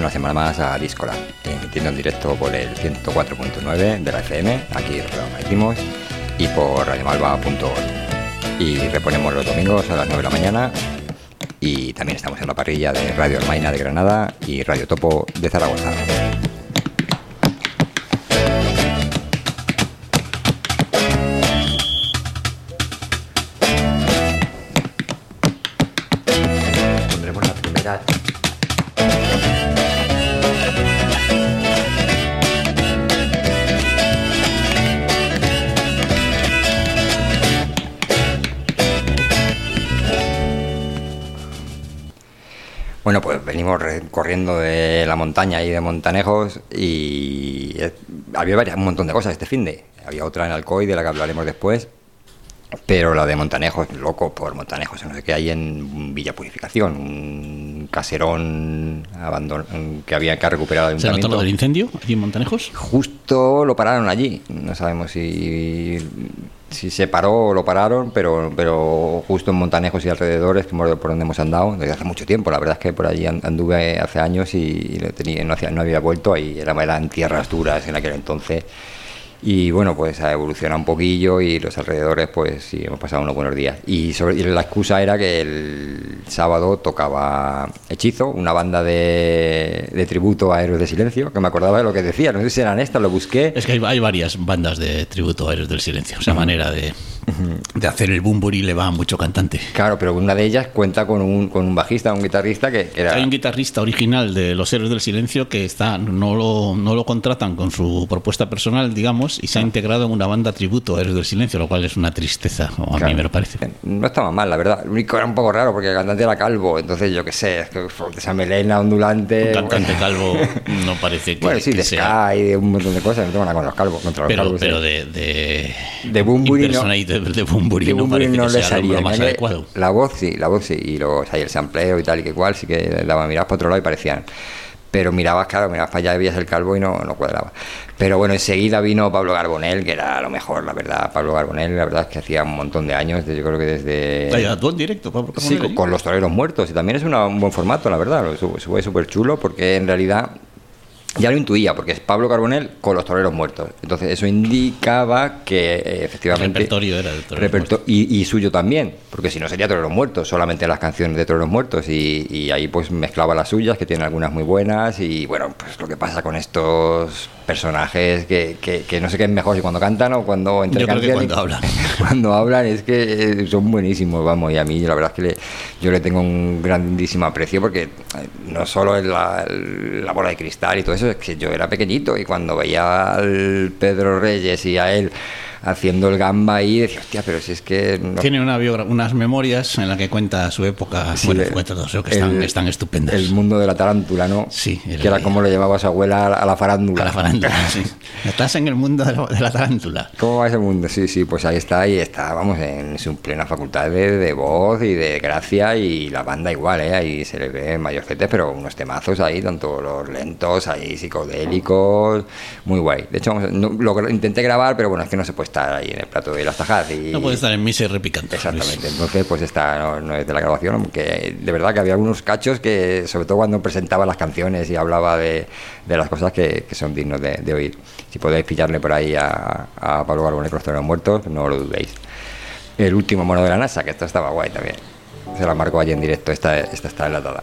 una semana más a Discoland, emitiendo en directo por el 104.9 de la FM, aquí en Río Marítimos, y por radiomalva.org. Y reponemos los domingos a las 9 de la mañana, y también estamos en la parrilla de Radio Hermaina de Granada y Radio Topo de Zaragoza. Pondremos la primera. Bueno, pues venimos corriendo de la montaña y de Montanejos y había un montón de cosas este finde. Había otra en Alcoy de la que hablaremos después, pero la de Montanejos, loco por Montanejos, no sé qué hay en Villa Purificación, un caserón que había que recuperar el ¿Se ayuntamiento. notó lo del incendio allí en Montanejos? Justo lo pararon allí, no sabemos si se paró o lo pararon, pero justo en Montanejos y alrededores, que por donde hemos andado, desde hace mucho tiempo. La verdad es que por allí anduve hace años y no había vuelto, ahí eran tierras duras en aquel entonces. Y bueno, pues ha evolucionado un poquillo y los alrededores, pues sí, hemos pasado unos buenos días. Y la excusa era que el sábado tocaba Hechizo, una banda de tributo a Héroes del Silencio, que me acordaba de lo que decía, no sé si eran estas, lo busqué. Es que hay varias bandas de tributo a Héroes del Silencio, esa manera de hacer el bumburi le va a mucho cantante. Claro, pero una de ellas cuenta con un bajista, un guitarrista que era... Hay un guitarrista original de los Héroes del Silencio que no lo contratan con su propuesta personal, digamos, y se ha integrado en una banda tributo a Héroes del Silencio, lo cual es una tristeza, o a mí me lo parece. No estaba mal, la verdad. Lo único era un poco raro porque el cantante era calvo, entonces yo qué sé, es que esa melena ondulante... Un cantante calvo no parece que, bueno, sí, que de sea... ska y de un montón de cosas, no tengo nada con los calvos, contra los calvos. Pero de Bumburi no. De Bumburi no parece no que le sea salía lo más adecuado. La voz sí, y ahí el sampleo y tal y que cual, sí que mirabas para otro lado y parecían. Pero mirabas para allá y veías el calvo y no cuadraba. Pero bueno, enseguida vino Pablo Carbonell, que era lo mejor, la verdad. Pablo Carbonell, la verdad es que hacía un montón de años, yo creo que desde... ¿Actuó en directo, Pablo Carbonell? Sí, con los Toreros Muertos, y también es un buen formato, la verdad. Fue súper chulo porque en realidad... Ya lo intuía, porque es Pablo Carbonell con los Toreros Muertos. Entonces eso indicaba que efectivamente... El repertorio era de Toreros Muertos. Y suyo también, porque si no sería Toreros Muertos, solamente las canciones de Toreros Muertos. Y ahí pues mezclaba las suyas, que tienen algunas muy buenas. Y bueno, pues lo que pasa con estos personajes que no sé qué es mejor, si cuando cantan o cuando entre yo canciones. Creo que cuando hablan. Cuando hablan es que son buenísimos, vamos. Y a mí la verdad es que yo le tengo un grandísimo aprecio, porque no solo es la bola de cristal y todo eso, es que yo era pequeñito y cuando veía al Pedro Reyes y a él haciendo el gamba ahí, decía, hostia, pero si es que... No... Tiene unas memorias en las que cuenta su época, sí, cuenta todo eso, que están estupendas. El mundo de la tarántula, ¿no? Sí. Que era como le llamaba a su abuela a la farándula. A la farándula, sí. Estás en el mundo de la tarántula. ¿Cómo va ese mundo? Sí, pues ahí está, vamos, en su plena facultad de voz y de gracia, y la banda igual, ahí se le ve mayorcete, pero unos temazos ahí, tanto los lentos, ahí psicodélicos, muy guay. De hecho, intenté grabar, pero bueno, es que no se puede estar ahí en el plato de las tajas. No puede estar en misa y repicante. Exactamente, entonces pues no es de la grabación, aunque de verdad que había algunos cachos que, sobre todo cuando presentaba las canciones y hablaba de las cosas que son dignos de oír. Si podéis pillarle por ahí a Pablo Carbonell con los Toreros Muertos, no lo dudéis. El último mono de la NASA, que esto estaba guay también, se la marcó allí en directo, esta está enlatada.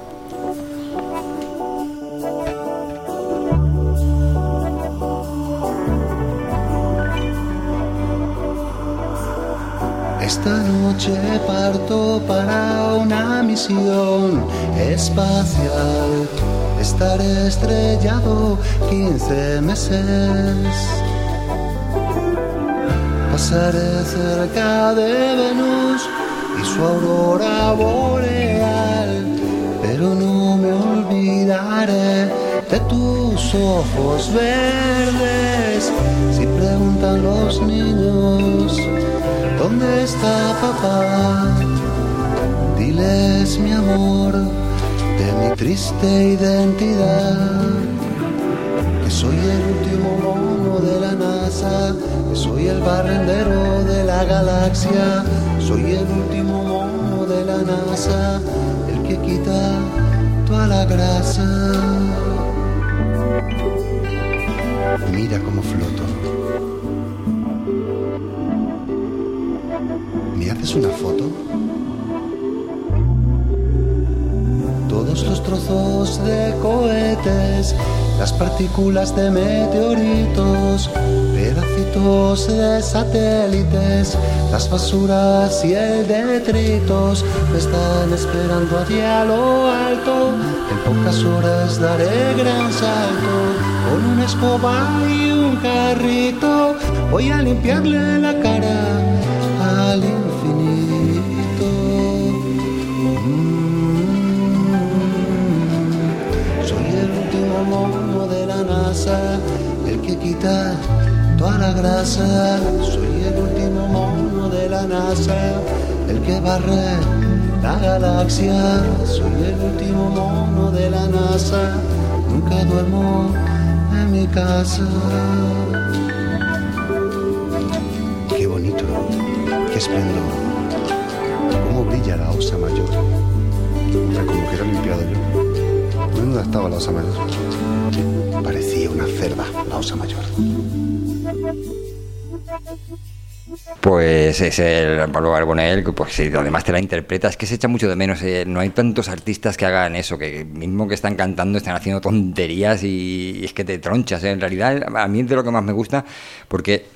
Esta noche parto para una misión espacial. Estaré estrellado 15 meses. Pasaré cerca de Venus y su aurora boreal, pero no me olvidaré de tus ojos verdes. Si preguntan los niños, ¿dónde está papá? Diles, mi amor, de mi triste identidad, que soy el último mono de la NASA, que soy el barrendero de la galaxia, soy el último mono de la NASA, el que quita toda la grasa. Mira cómo floto. ¿Me haces una foto? Todos los trozos de cohetes, las partículas de meteoritos, pedacitos de satélites, las basuras y el detritos me están esperando allí a lo alto. En pocas horas daré gran salto, con una escoba y un carrito voy a limpiarle la cara al infinito. Soy el último mono de la NASA, el que quita toda la grasa. Soy el último mono de la NASA, el que barre la galaxia. Soy el último mono de la NASA, nunca duermo en mi casa. Qué bonito, qué esplendor, cómo brilla la Osa Mayor. Hombre, como que era limpiado yo. ¿Dónde estaba la Osa Mayor? Parecía una cerda la Osa Mayor. Pues es el Pablo Carbonell, que pues sí, además te la interpreta, es que se echa mucho de menos, no hay tantos artistas que hagan eso, que mismo que están cantando están haciendo tonterías y es que te tronchas, en realidad a mí es de lo que más me gusta, porque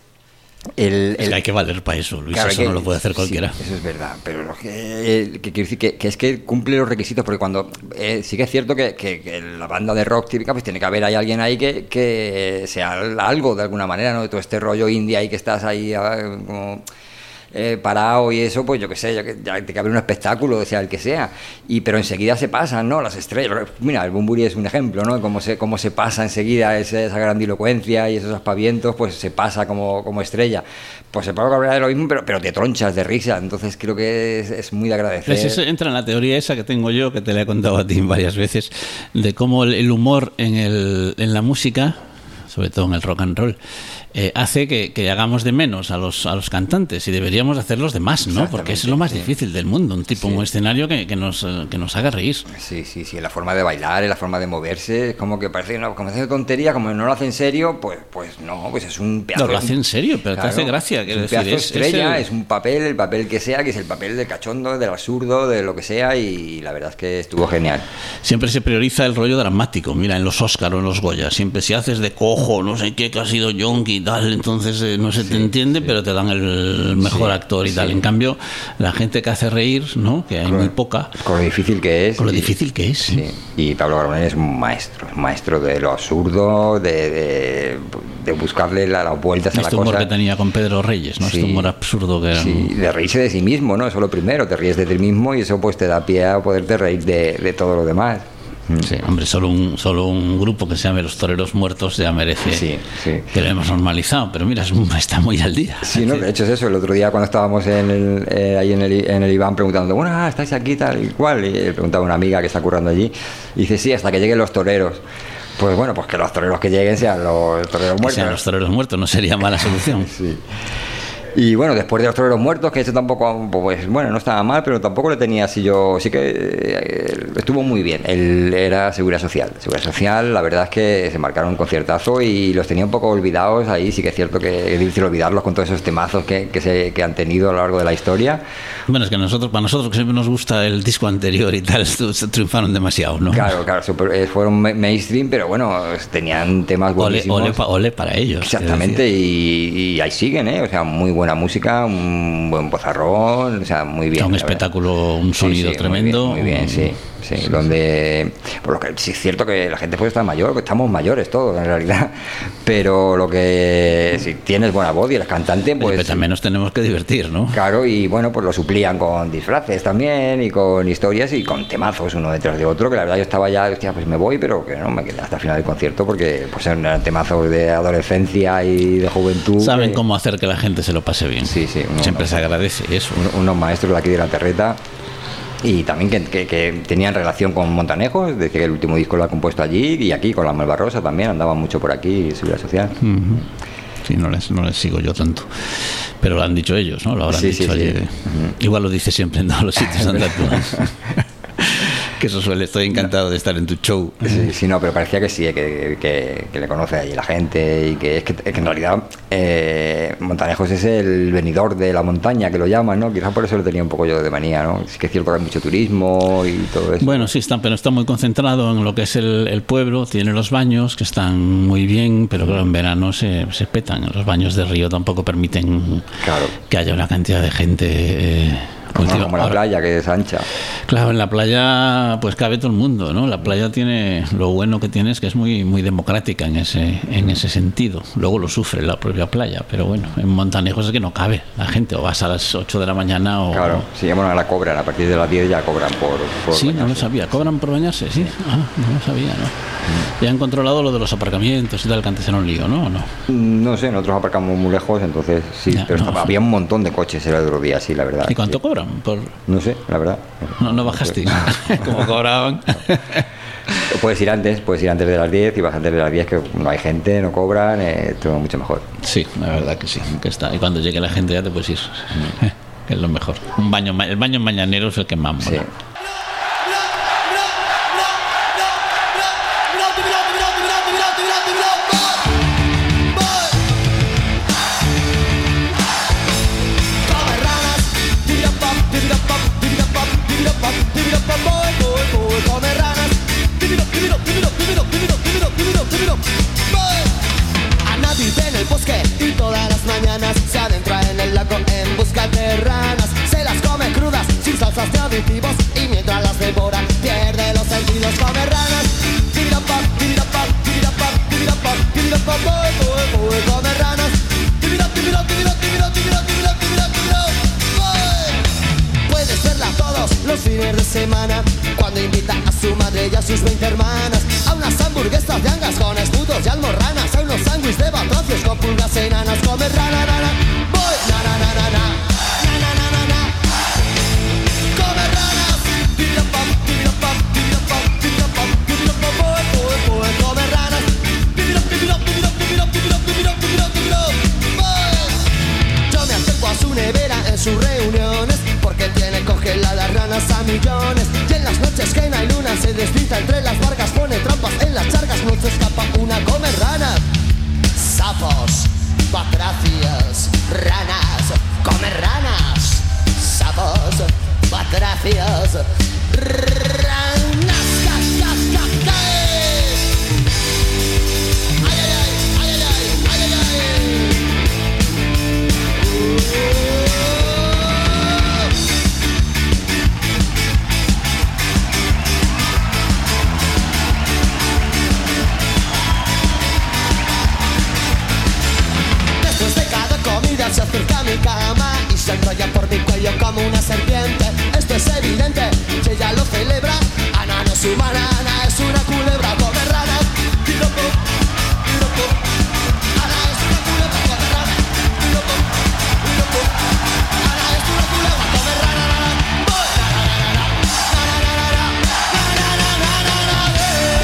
es que hay que valer para eso, Luis, claro, eso no lo puede hacer cualquiera. Sí, eso es verdad, pero lo que quiero decir que es que cumple los requisitos, porque cuando sí que es cierto que la banda de rock típica, pues tiene que haber alguien ahí que sea algo de alguna manera, ¿no? De todo este rollo indie ahí que estás ahí como parado y eso, pues yo qué sé, ya tiene que haber un espectáculo, sea el que sea, pero enseguida se pasan, ¿no? Las estrellas, mira, el Bunbury es un ejemplo, ¿no? Cómo se pasa enseguida esa grandilocuencia y esos aspavientos, pues se pasa como estrella. Pues el Pablo Carbonell es lo mismo, pero te tronchas de risa, entonces creo que es muy de agradecer. Pues eso entra en la teoría esa que tengo yo, que te la he contado a ti varias veces, de cómo el humor en la música, sobre todo en el rock and roll, hace que hagamos de menos a los cantantes y deberíamos hacerlos de más, ¿no? Porque es lo más difícil del mundo, un tipo en un escenario que nos haga reír. Sí, la forma de bailar, la forma de moverse, es como que parece una tontería, como no lo hace en serio, pues no, pues es un pedazo. No, lo hace en serio, pero claro, te hace gracia. Es un pedazo estrella, es un papel, el papel que sea, que es el papel del cachondo, del absurdo, de lo que sea, y la verdad es que estuvo genial. Siempre se prioriza el rollo dramático, mira, en los Oscar o en los Goya, siempre si haces de cojo, no sé qué, que ha sido yonki y tal, entonces no se te entiende, pero te dan el mejor actor y tal. En cambio, la gente que hace reír, ¿no? Que hay muy poca. Con lo difícil que es. Con lo difícil que es. Sí. Y Pablo Carbonell es un maestro de lo absurdo, de buscarle las vueltas a la cosa. Este humor que tenía con Pedro Reyes, ¿no? Este humor absurdo que era. Sí, de reírse de sí mismo, ¿no? Eso es lo primero, te ríes de ti mismo y eso pues te da pie a poderte reír de todo lo demás. Sí, hombre, solo un grupo que se llame Los Toreros Muertos ya merece que lo hemos normalizado, pero mira, está muy al día. Sí, no, de hecho es eso. El otro día cuando estábamos ahí en el Iván preguntando, bueno, estáis aquí tal y cual, y le preguntaba a una amiga que está currando allí, y dice, sí, hasta que lleguen los toreros. Pues bueno, pues que los toreros que lleguen sean los toreros muertos. Sean los toreros muertos, no sería mala solución. Sí. Y bueno, después de Los Toreros Muertos, que eso tampoco, pues bueno, no estaba mal, pero tampoco le tenía así yo, sí que estuvo muy bien. Él era Seguridad Social, la verdad es que se marcaron un conciertazo y los tenía un poco olvidados ahí, sí que es cierto que es difícil olvidarlos con todos esos temazos que han tenido a lo largo de la historia. Bueno, es que para nosotros que siempre nos gusta el disco anterior y tal, triunfaron demasiado, ¿no? Claro, fueron mainstream, pero bueno, tenían temas buenísimos. Ole para ellos. Exactamente, y ahí siguen, o sea, muy buena música, un buen bozarrón, o sea, muy bien. Un espectáculo, un sonido tremendo. Muy bien, sí. Donde, por lo que sí es cierto que la gente puede estar mayor, que estamos mayores todos en realidad, pero lo que si tienes buena voz y eres cantante, pues pero también nos tenemos que divertir, ¿no? Claro, y bueno, pues lo suplían con disfraces también y con historias y con temazos uno detrás de otro, que la verdad yo estaba ya, hostia, pues me voy, pero que no me quedé hasta el final del concierto porque pues eran temazos de adolescencia y de juventud. Saben cómo hacer que la gente se lo pase bien. Sí, siempre se agradece eso. Unos maestros de aquí de la Terreta. Y también que tenían relación con Montanejo, desde que el último disco lo ha compuesto allí, y aquí con la Malvarrosa también, andaban mucho por aquí, Seguridad Social. Uh-huh. Sí, no les sigo yo tanto, pero lo han dicho ellos, ¿no? Lo habrán dicho allí. Uh-huh. Igual lo dice siempre en todos los sitios donde actúan. Que eso suele, estoy encantado de estar en tu show. Sí, sí, no, pero parecía que sí, que le conoce allí la gente y que es que en realidad Montanejos es el venidor de la montaña, que lo llaman, ¿no? Quizás por eso lo tenía un poco yo de manía, ¿no? Sí que es cierto que hay mucho turismo y todo eso. Bueno, sí, pero está muy concentrado en lo que es el pueblo, tiene los baños que están muy bien, pero claro, en verano se petan. Los baños de río tampoco permiten que haya una cantidad de gente... Como la playa, que es ancha. Claro, en la playa pues cabe todo el mundo, ¿no? La playa tiene, lo bueno que tiene es que es muy democrática en ese sentido. Luego lo sufre la propia playa, pero bueno, en Montanejos es que no cabe la gente, o vas a las 8 de la mañana o... Claro, sí, bueno, ahora cobran, a partir de las 10 ya cobran por sí, bañarse. No lo sabía, ¿cobran por bañarse? Sí, no lo sabía, ¿no? Ya han controlado lo de los aparcamientos y tal, que antes era un lío, ¿no? ¿O no? No sé, nosotros aparcamos muy lejos, entonces sí, ya, pero había un montón de coches el otro día, sí, la verdad. ¿Y cuánto cobran? No sé, la verdad. No bajasteis. Como cobraban. Puedes ir antes de las 10 y vas antes de las 10, que no hay gente, no cobran, todo mucho mejor. Sí, la verdad que sí, que está. Y cuando llegue la gente ya te puedes ir, que es lo mejor. El baño mañanero es el que más mola. Sí. Ana vive en el bosque y todas las mañanas se adentra en el lago en busca de ranas. Se las come crudas, sin salsas de aditivos, y mientras las devora pierde los sentidos. Come ranas, come ranas. Puedes verla todos los fines de semana, cuando invita a su madre y a sus 20 hermanas a unas hamburguesas de angas con escudos y almorranas, a unos sándwiches de batracios con pulgas enanas. Come rana, nana, voy, nana, nana, nana, nana, nana, nana. Come ranas, tirirapam, tirirapam, tirirapam, tirirapam, tirirapam, voy, voy, voy. Come ranas, tirirap, tirirap, tirirap, tirirap, tirirap, tirirap, tirirap, tirirap, voy. Yo me acerco a su nevera en sus reuniones, porque tiene congeladas ranas a millones. Y en las noches que no hay luna se desliza entre las barcas, pone trampas en las charcas, no se escapa una. Come rana, sapos, batracios, ranas. Come ranas, sapos, batracios, ranas. Ay, ay, ay, ay, ay, ay, ay, ay. Se acerca a mi cama y se enrolla por mi cuello como una serpiente. Esto es evidente, si ella lo celebra. Ana no es humana, Ana es una culebra. Come rana, tiropo, tiropo. Ana es una culebra, come rana, tiropo, tiropo. Ana es una culebra, come rana, nana. Voy, nana, nana, nana, nana, nana, nana, nana, nana.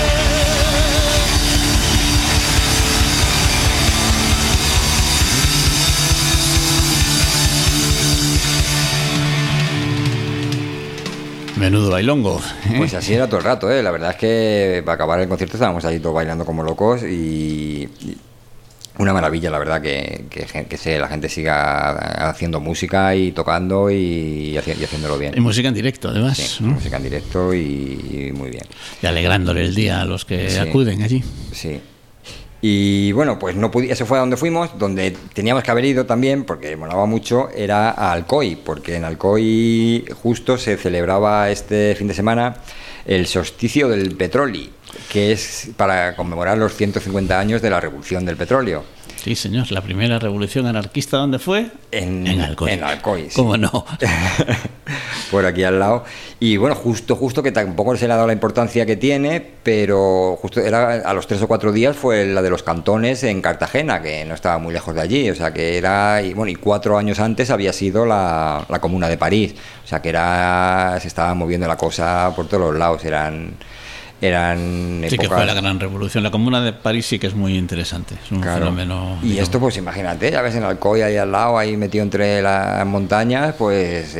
Menudo bailongo. Pues así era todo el rato, La verdad es que para acabar el concierto estábamos ahí todos bailando como locos y una maravilla, la verdad, que la gente siga haciendo música y tocando y haciéndolo bien. Y música en directo, además. Sí, ¿no? Música en directo y muy bien. Y alegrándole el día a los que acuden allí. Sí. Y bueno, pues no pude, ese fue a donde fuimos, donde teníamos que haber ido también, porque molaba mucho, era a Alcoy, porque en Alcoy justo se celebraba este fin de semana el solsticio del petróleo, que es para conmemorar los 150 años de la revolución del petróleo. Sí, señor, la primera revolución anarquista, ¿dónde fue? En Alcoy. En Alcoy, sí. ¿Cómo no? Por aquí al lado. Y bueno, justo que tampoco se le ha dado la importancia que tiene, pero justo era a los 3 o 4 días fue la de los cantones en Cartagena, que no estaba muy lejos de allí, o sea que era, y 4 años antes había sido la Comuna de París, o sea que se estaba moviendo la cosa por todos los lados, eran Sí, épocas... que fue la gran revolución. La Comuna de París sí que es muy interesante. Es un fenómeno... Y esto, pues imagínate, ya ves en Alcoy, ahí al lado, ahí metido entre las montañas, pues...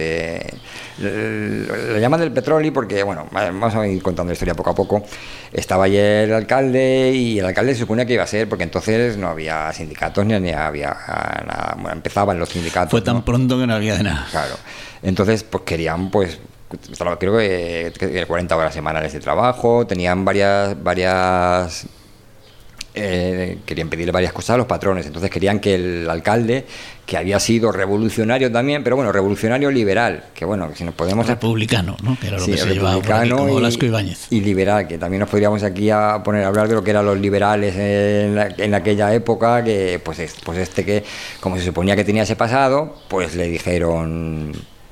lo llaman del petróleo porque, bueno, vamos a ir contando la historia poco a poco. Estaba allí el alcalde y el alcalde se suponía que iba a ser, porque entonces no había sindicatos ni había nada. Bueno, empezaban los sindicatos. Fue tan pronto que no había de nada. Claro. Entonces, pues querían, pues... creo que 40 horas semanales de trabajo, tenían varias querían pedirle varias cosas a los patrones, entonces querían que el alcalde, que había sido revolucionario también, pero bueno, revolucionario liberal, que bueno, que si nos podemos... Republicano, ¿no? Que era lo sí, que se llevaba por aquí, como Olasco Ibáñez. Y liberal, que también nos podríamos aquí a poner a hablar de lo que eran los liberales en aquella época, que pues que, como se suponía que tenía ese pasado, pues le dijeron...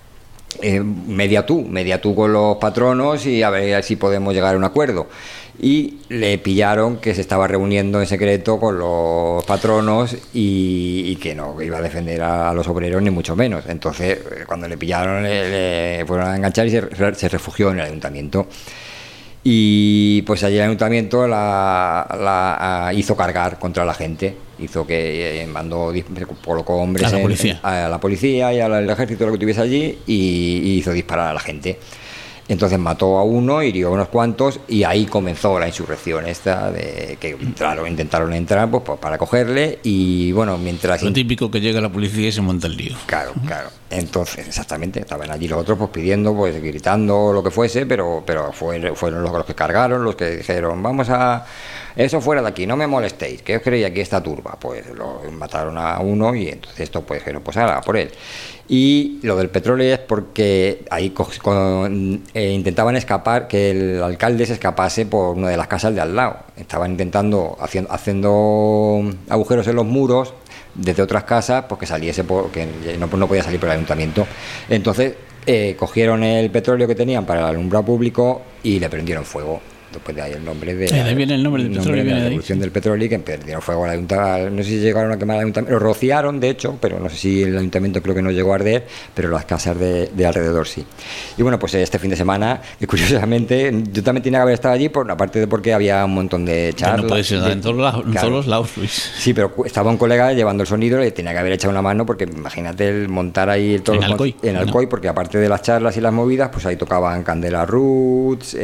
media tú con los patronos y a ver si podemos llegar a un acuerdo. Y le pillaron que se estaba reuniendo en secreto con los patronos y que no iba a defender a los obreros ni mucho menos. Entonces, cuando le pillaron, le fueron a enganchar y se refugió en el ayuntamiento. Y pues allí el ayuntamiento la hizo cargar contra la gente, hizo que colocó hombres a la policía y al ejército, lo que tuviese allí, y hizo disparar a la gente. Entonces mató a uno, hirió a unos cuantos, y ahí comenzó la insurrección esta de que intentaron entrar pues para cogerle. Y bueno, mientras... Lo típico, que llega la policía y se monta el lío. Claro. Entonces, exactamente, estaban allí los otros pues pidiendo, pues gritando, lo que fuese, pero fueron los que cargaron, los que dijeron, vamos a... Eso fuera de aquí, no me molestéis, ¿qué os creéis aquí esta turba? Pues lo mataron a uno y entonces esto pues dijeron, pues ahora por él. Y lo del petróleo es porque ahí intentaban escapar, que el alcalde se escapase por una de las casas de al lado. Estaban intentando, haciendo agujeros en los muros desde otras casas, pues que saliese, porque no podía salir por el ayuntamiento. Entonces cogieron el petróleo que tenían para el alumbrado público y le prendieron fuego. Después de ahí el nombre de... ahí viene el nombre del petróleo, de viene la de revolución del petróleo, y que perdieron fuego al ayuntamiento. No sé si llegaron a quemar el ayuntamiento, lo rociaron de hecho, pero no sé si el ayuntamiento creo que no llegó a arder, pero las casas de alrededor sí. Y bueno, pues este fin de semana, y curiosamente, yo también tenía que haber estado allí, aparte de porque había un montón de charlas. No puedes estar en todos los lados, Luis. Sí, pero estaba un colega llevando el sonido, le tenía que haber echado una mano, porque imagínate el montar ahí todos en Alcoy, porque aparte de las charlas y las movidas, pues ahí tocaban Candela Roots,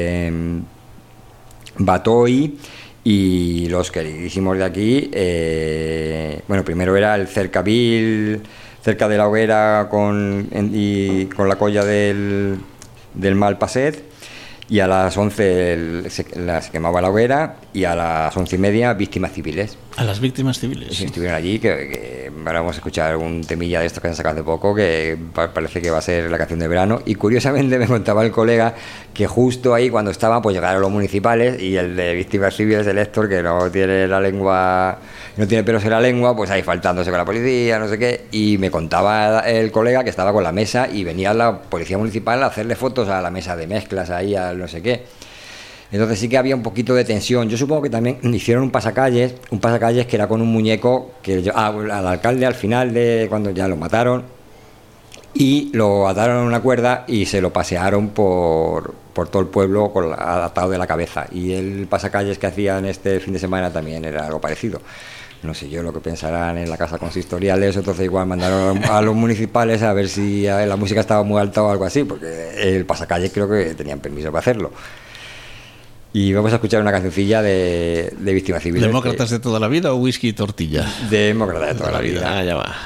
Batoy y los queridísimos de aquí. Bueno, primero era el Cercavil, cerca de la hoguera con la colla del Malpaset, y a las 11 se quemaba la hoguera, y a las 11:30 víctimas civiles. A las víctimas civiles. Sí, estuvieron allí, que ahora vamos a escuchar un temilla de estos que se han sacado hace poco, que parece que va a ser la canción de verano. Y curiosamente me contaba el colega que justo ahí, cuando estaban, pues llegaron los municipales, y el de víctimas civiles, el Héctor, que no tiene pelos en la lengua, pues ahí faltándose con la policía, no sé qué. Y me contaba el colega que estaba con la mesa y venía la policía municipal a hacerle fotos a la mesa de mezclas, ahí al no sé qué. Entonces sí que había un poquito de tensión. Yo supongo que también hicieron un pasacalles que era con un muñeco al alcalde al final, de cuando ya lo mataron, y lo ataron a una cuerda y se lo pasearon por todo el pueblo atado de la cabeza. Y el pasacalles que hacían este fin de semana también era algo parecido. No sé yo lo que pensarán en la casa consistorial de eso, entonces igual mandaron a los municipales a ver si la música estaba muy alta o algo así, porque el pasacalles creo que tenían permiso para hacerlo. Y vamos a escuchar una cancioncilla de víctimas civiles. ¿Demócratas de toda la vida o whisky y tortilla? Demócratas de toda la vida. Ya va.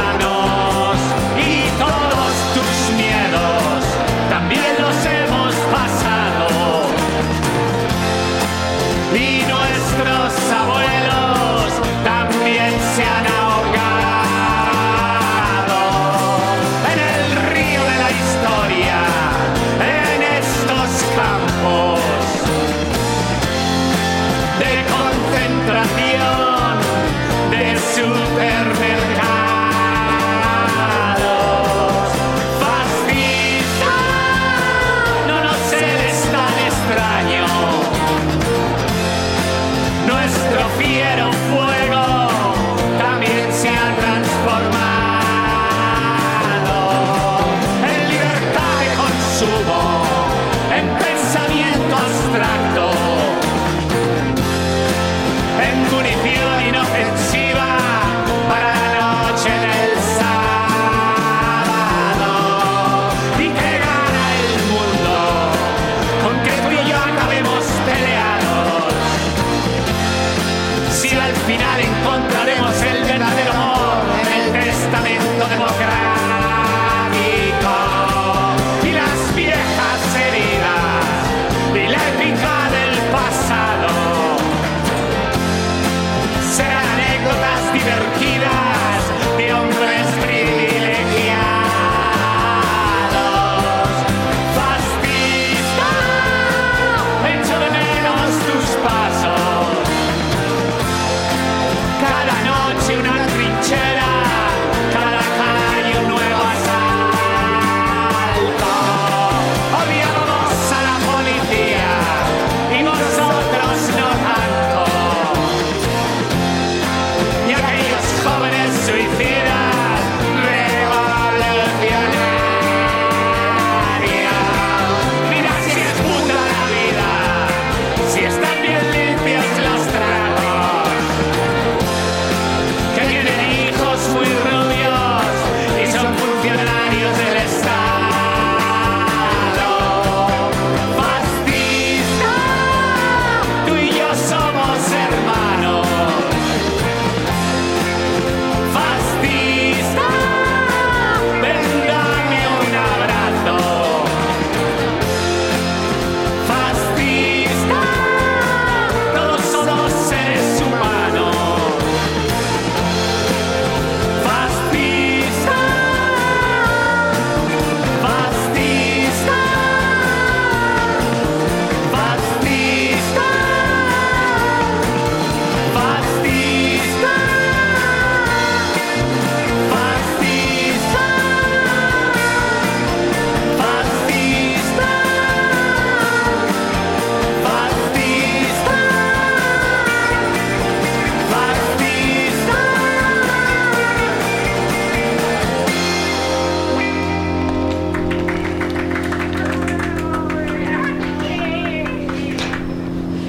También los hemos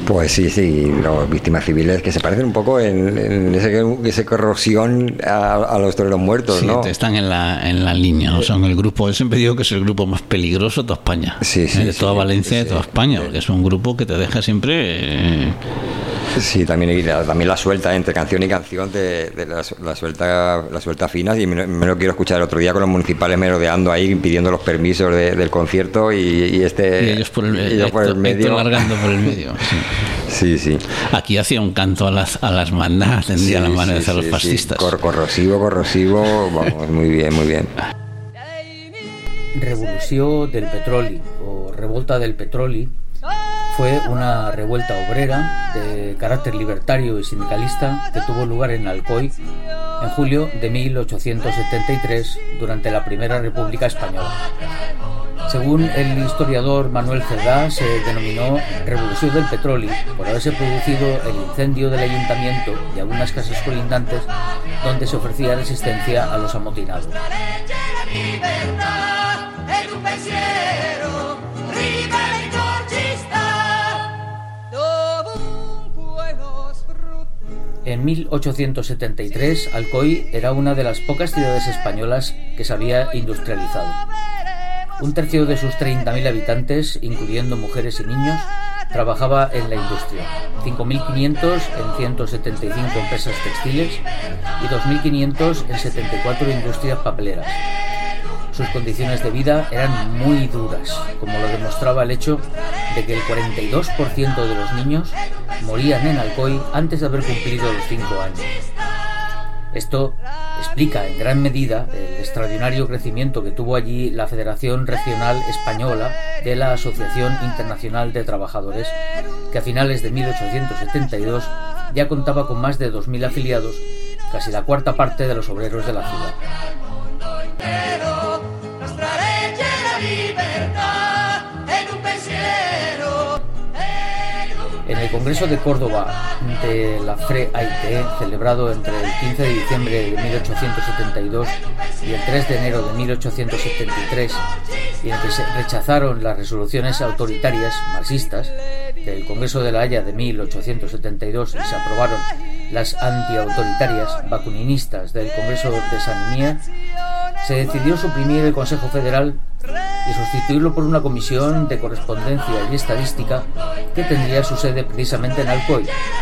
Pues sí, los víctimas civiles que se parecen un poco en esa corrosión a los toreros muertos, ¿no? Sí, están en la línea, ¿no? Son el grupo, yo siempre digo que es el grupo más peligroso de toda España, de toda Valencia, de toda España, porque es un grupo que te deja siempre... Sí, también la suelta entre canción y canción de la suelta fina, y me lo quiero escuchar el otro día con los municipales merodeando ahí pidiendo los permisos del concierto y ellos por el medio largando por el medio. Sí. Aquí hacía un canto a las mandas, tendría la mano de hacer los fascistas. Corrosivo, vamos, muy bien. Revolució del Petroli o Revolta del Petroli fue una revuelta obrera de carácter libertario y sindicalista que tuvo lugar en Alcoy en julio de 1873 durante la Primera República Española. Según el historiador Manuel Cerdá, se denominó Revolución del Petroli por haberse producido el incendio del ayuntamiento y algunas casas colindantes donde se ofrecía resistencia a los amotinados. En 1873, Alcoy era una de las pocas ciudades españolas que se había industrializado. Un tercio de sus 30.000 habitantes, incluyendo mujeres y niños, trabajaba en la industria. 5.500 en 175 empresas textiles y 2.500 en 74 industrias papeleras. Sus condiciones de vida eran muy duras, como lo demostraba el hecho de que el 42% de los niños morían en Alcoy antes de haber cumplido los 5 años. Esto explica en gran medida el extraordinario crecimiento que tuvo allí la Federación Regional Española de la Asociación Internacional de Trabajadores, que a finales de 1872 ya contaba con más de 2.000 afiliados, casi la cuarta parte de los obreros de la ciudad. En el Congreso de Córdoba de la FRE-AITE, celebrado entre el 15 de diciembre de 1872 y el 3 de enero de 1873, y en el que se rechazaron las resoluciones autoritarias marxistas del Congreso de La Haya de 1872 y se aprobaron las antiautoritarias bakuninistas del Congreso de Sanimía, se decidió suprimir el Consejo Federal y sustituirlo por una comisión de correspondencia y estadística que tendría su sede precisamente en Alcoy.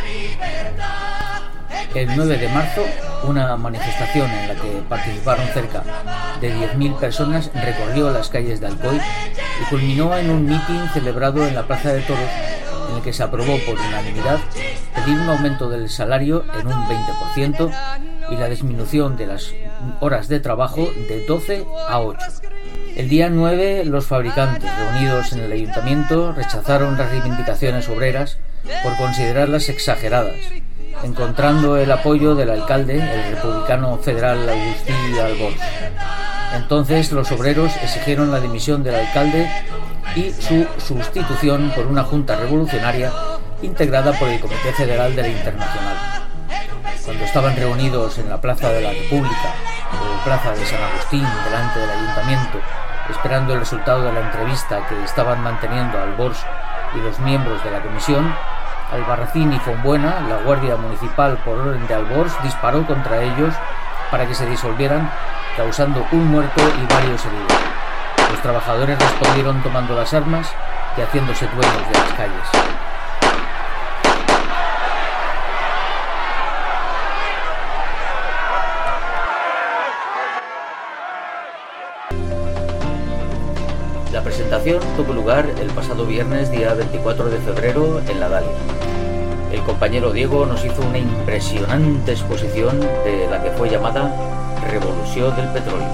El 9 de marzo, una manifestación en la que participaron cerca de 10.000 personas recorrió las calles de Alcoy y culminó en un mitin celebrado en la Plaza de Toros, en el que se aprobó por unanimidad pedir un aumento del salario en un 20% y la disminución de las horas de trabajo de 12 a 8. El día 9, los fabricantes reunidos en el ayuntamiento rechazaron las reivindicaciones obreras por considerarlas exageradas, encontrando el apoyo del alcalde, el republicano federal Agustí Albors. Entonces los obreros exigieron la dimisión del alcalde y su sustitución por una junta revolucionaria integrada por el Comité Federal de la Internacional. Cuando estaban reunidos en la Plaza de la República o Plaza de San Agustín delante del ayuntamiento, esperando el resultado de la entrevista que estaban manteniendo Albors y los miembros de la comisión, Albarracín y Fonbuena, la Guardia Municipal por orden de Albors, disparó contra ellos para que se disolvieran, causando un muerto y varios heridos. Los trabajadores respondieron tomando las armas y haciéndose dueños de las calles. La presentación tuvo lugar el pasado viernes, día 24 de febrero, en la Dalia. El compañero Diego nos hizo una impresionante exposición de la que fue llamada Revolución del Petróleo.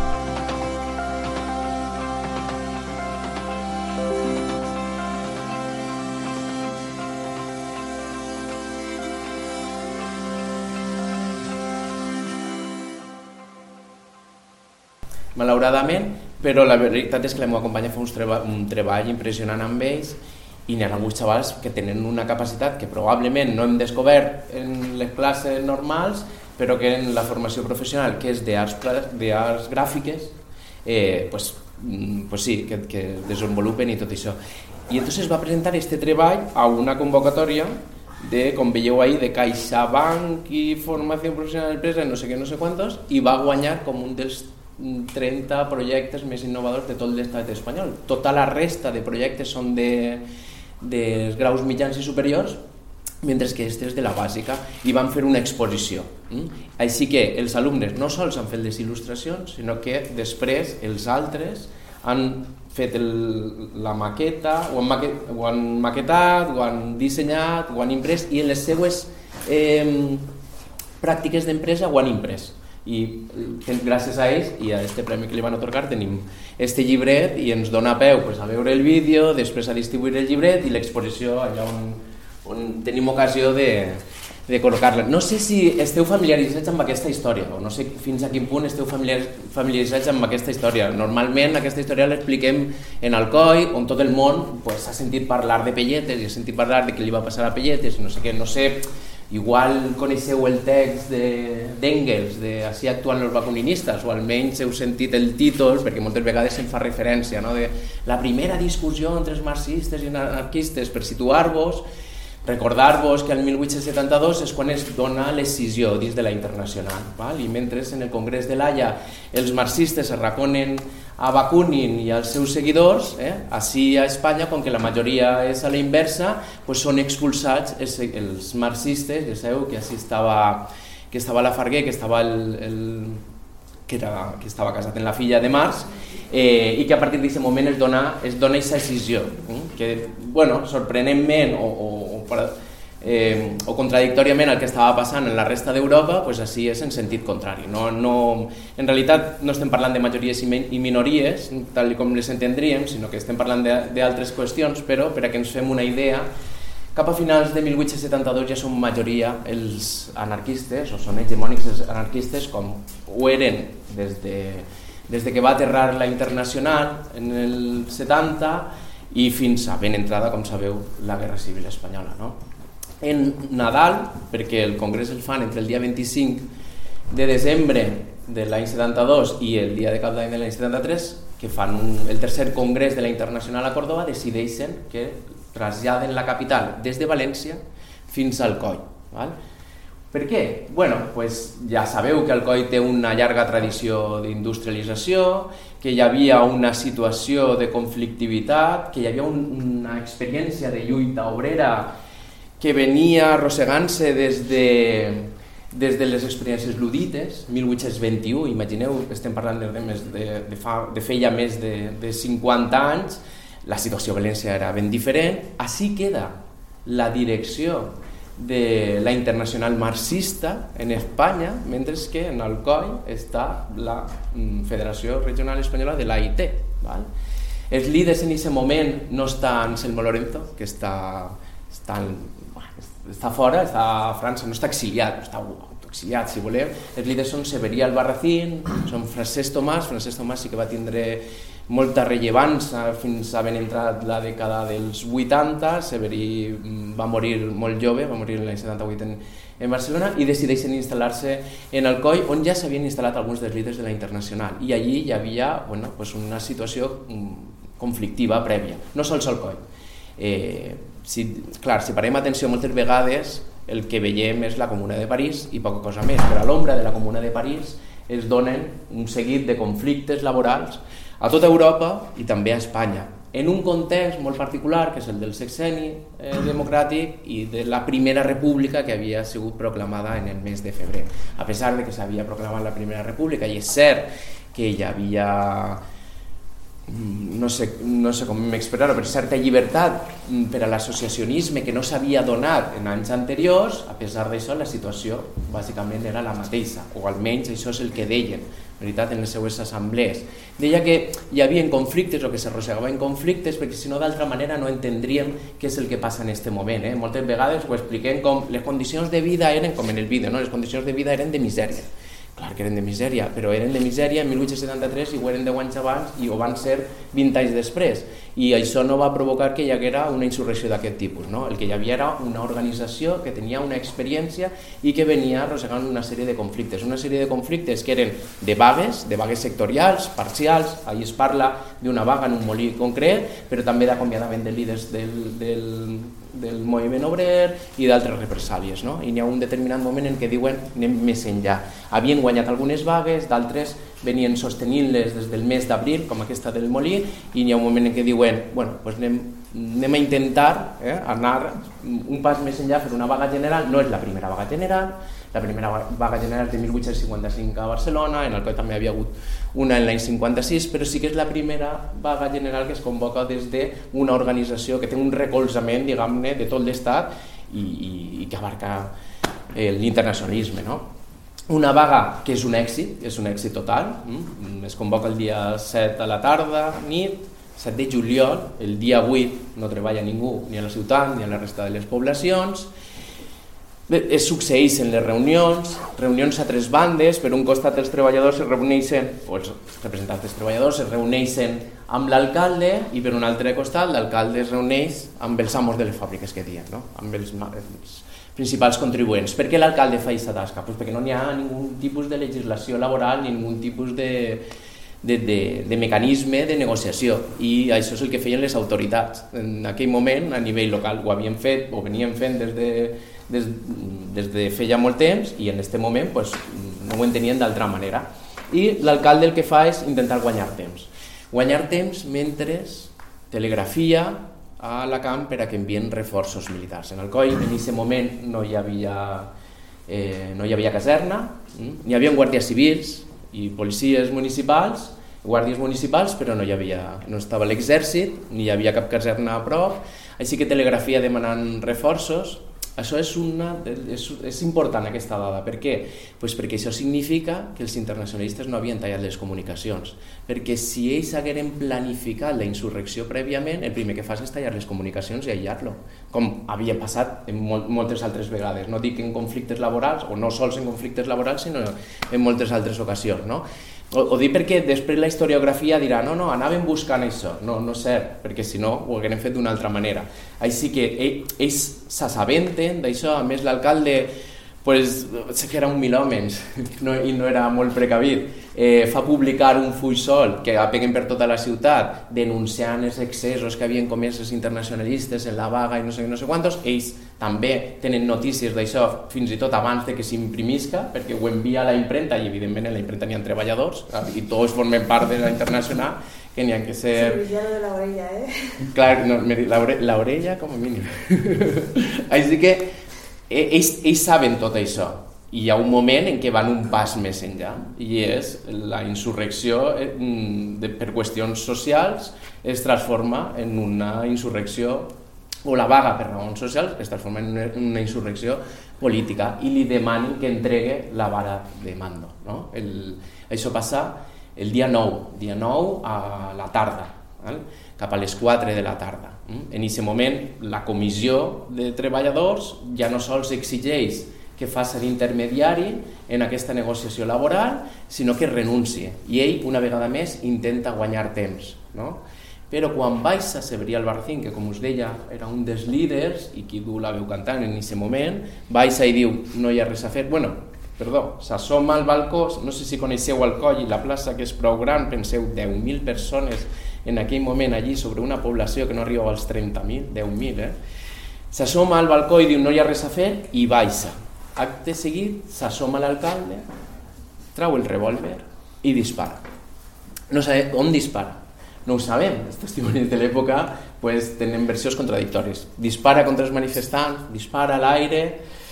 Malauradament, però la veritat és que la meva companya fa un treball impressionant amb ells i n'hi ha alguns xavals que tenen una capacitat que probablement no hem descobert en les classes normals, però que en la formació professional, que és d'arts gràfiques, pues, pues sí, que desenvolupen i tot això. I entonces va presentar este treball a una convocatòria de, com veieu ahí, de CaixaBank i Formació Professional d'Empresa, no sé què, no sé quantos, i va guanyar com un dels 30 projectes més innovadors de tot l'estat espanyol. Tota la resta de projectes són dels graus mitjans i superiors, mentre que este és de la bàsica, i van fer una exposició. Així que els alumnes no sols han fet les il·lustracions, sinó que després els altres han fet la maqueta, ho han maquetat, ho han dissenyat, ho han imprès, i en les seues pràctiques d'empresa ho han imprès. I gràcies a ells i a este premi que li van atorgar tenim este llibret i ens dona peu pues, a veure el vídeo, després a distribuir el llibret i l'exposició allà on tenim ocasió de col·locar-la. No sé si esteu familiaritzats amb aquesta història o no sé fins a quin punt esteu familiaritzats amb aquesta història. Normalment aquesta història l'expliquem en Alcoi, on tot el món pues, ha sentit parlar de Pelletes i ha sentit parlar de què li va passar a Pelletes, no sé què, no sé. Igual coneixeu el text d'Engels, de Així actuen els vacunistes, o almenys heu sentit el títol, perquè moltes vegades se'n fa referència, no? De la primera discussió entre els marxistes i anarquistes, per situar-vos, recordar-vos que el 1872 és quan es dona l'escissió dins de la Internacional, val? I mentre en el Congrés de l'Haia els marxistes es raconen a Bakunin i als seus seguidors, així a Espanya, com que la majoria és a la inversa, pues són expulsats els marxistes, ja sabeu que així estava la Farguer, que estava que estava casat amb la filla de Marx, i que a partir d'aquest moment es dona aquesta decisió, que, bueno, sorprenentment o contradictòriament al que estava passant en la resta d'Europa, pues així és en sentit contrari. En realitat no estem parlant de majories i minories, tal com les entendríem, sinó que estem parlant d'altres qüestions, però per a que ens fem una idea, cap a finals de 1872 ja són majoria els anarquistes, o són hegemònics els anarquistes, com ho eren des que va aterrar la Internacional en el 70 i fins a ben entrada, com sabeu, la Guerra Civil Espanyola. En Nadal, perquè el Congrés el fan entre el dia 25 de desembre de l'any 72 i el dia de cap d'any de l'any 73, que fan el tercer Congrés de la Internacional a Córdoba, decideixen que traslladen la capital des de València fins al Alcoi. Per què? Bueno, pues ja sabeu que Alcoi té una llarga tradició d'industrialització, que hi havia una situació de conflictivitat, que hi havia una experiència de lluita obrera que venia arrossegant-se des de les experiències ludites, 1821, imagineu, estem parlant de feia més de 50 anys, la situació a València era ben diferent. Així queda la direcció de la Internacional marxista en Espanya, mentre que en Alcoi està la Federació Regional Espanyola de l'AIT. Els líders en aquest moment no està Anselmo Lorenzo, que està fora, està a França, no està exiliat, no està autoexiliat, si volem. Els líders són Severí Albarracín, són Francesc Tomàs sí que va tindre molta rellevància fins a ben entrat la dècada dels 80. Severí va morir molt jove, va morir l'any 78 en Barcelona, i decideixen instal·lar-se en Alcoi, on ja s'havien instal·lat alguns dels líders de la Internacional, i allí hi havia una situació conflictiva prèvia, no sols Alcoi. Si parem atenció, moltes vegades el que veiem és la Comuna de París i poca cosa més, però a l'ombra de la Comuna de París es donen un seguit de conflictes laborals a tota Europa i també a Espanya, en un context molt particular, que és el del sexenni democràtic i de la Primera República, que havia sigut proclamada en el mes de febrer. A pesar de que s'havia proclamat la Primera República, i és cert que hi havia, no sé com expressar-ho, però certa llibertat per a l'associacionisme que no s'havia donat en anys anteriors, a pesar d'això la situació bàsicament era la mateixa, o almenys això és el que deien en les seues assemblees. Deia que hi havia conflictes o que s'arrossegaven conflictes, perquè si no d'altra manera no entendríem què és el que passa en aquest moment. Moltes vegades ho expliquem com les condicions de vida eren, com en el vídeo, les condicions de vida eren de misèria, Clar que eren de misèria, però eren de misèria en 1873 i ho eren 10 anys abans i ho van ser 20 anys després. I això no va provocar que hi haguera una insurrecció d'aquest tipus, no? El que hi havia era una organització que tenia una experiència i que venia arrossegant una sèrie de conflictes. Una sèrie de conflictes que eren de vagues sectorials, parcials. Ahí es parla d'una vaga en un molí concret, però també d'acomiadament de líders del moviment obrer i d'altres represàlies, no? I n'hi ha un determinat moment en què diuen anem més enllà. Havien guanyat algunes vagues, d'altres venien sostenint-les des del mes d'abril, com aquesta del molí, i n'hi ha un moment en què diuen bueno, pues anem a intentar anar un pas més enllà, fer una vaga general. No és la primera vaga general, la primera vaga general és de 1855 a Barcelona, en el qual també havia hagut una en l'any 56, però sí que és la primera vaga general que es convoca des d'una organització que té un recolzament, diguem-ne, de tot l'Estat i que abarca l'internacionalisme, no? Una vaga que és un èxit total, es convoca el dia 7 a la tarda, nit, 7 de juliol, el dia 8 no treballa ningú, ni a la ciutat ni a la resta de les poblacions. Es succeeixen les reunions a tres bandes. Per un costat els treballadors es reuneixen, o els representants dels treballadors es reuneixen amb l'alcalde, i per un altre costat l'alcalde es reuneix amb els amos de les fàbriques que diuen, no? Amb els principals contribuents. Per què l'alcalde fa aquesta tasca? Pues perquè no hi ha ningun tipus de legislació laboral ni ningun tipus de mecanisme de negociació, i això és el que feien les autoritats. En aquell moment, a nivell local, ho havien fet o venien fent des de feia molt temps, i en aquest moment pues, no ho entenien d'altra manera. I l'alcalde el que fa és intentar guanyar temps mentre telegrafia a la camp per a que envien reforços militars. En Alcoi en aquest moment no hi havia caserna, n'hi havia guàrdies civils i policies municipals, guàrdies municipals, però no estava l'exèrcit, ni hi havia cap caserna a prop, així que telegrafia demanant reforços. Això és important, aquesta dada. Per què? Pues perquè això significa que els internacionalistes no havien tallat les comunicacions, perquè si ells hagueren planificat la insurrecció prèviament, el primer que fas és tallar les comunicacions i aïllar-lo, com havia passat en moltes altres vegades. No dic en conflictes laborals, o no sols en conflictes laborals, sinó en moltes altres ocasions, no? Ho dic perquè després la historiografia dirà no, anàvem buscant això. No és cert, perquè si no ho haguem fet d'una altra manera. Així que ells s'assabenten d'això. A més, l'alcalde sé que era un milhòmens i no era molt precavit. Fa publicar un full sol que apeguen per tota la ciutat denunciant els excessos que havien comès els internacionalistes en la vaga i no sé quantos. Ells també tenen notícies d'això fins i tot abans de que s'imprimisca, perquè ho envia a la impremta, i evidentment en la impremta n'hi ha treballadors i tots formen part de la internacional, que n'hi ha que ser... Sí, ya lo de la orella, Clar, no, la orella com a mínim. Així que ells saben tot això, i hi ha un moment en què van un pas més enllà, i és la insurrecció per qüestions socials es transforma en una insurrecció, o la vaga per raons socials es transforma en una insurrecció política, i li demanen que entregue la vara de mando, no? Això passa el dia 9 a la tarda, cap a les 4 de la tarda. En aquest moment la comissió de treballadors ja no sols exigeix que faci d'intermediari en aquesta negociació laboral, sinó que renuncie, i ell una vegada més intenta guanyar temps, no? Però quan baixa Cebrià Albarracín, que com us deia era un dels líders i qui du la veu cantant en aquest moment, baixa i diu no hi ha res a fer, s'assoma al balcó, no sé si coneixeu Alcoi, la plaça que és prou gran, penseu 10.000 persones en aquell moment allí sobre una població que no arriba als 30.000, 10.000, s'assoma al balcó i diu no hi ha res a fer i baixa. Acte seguit s'assoma l'alcalde, trau el revòlver i dispara. No sabem on dispara, no ho sabem, els testimonis de l'època tenen versions contradictòries. Dispara contra els manifestants, dispara a l'aire,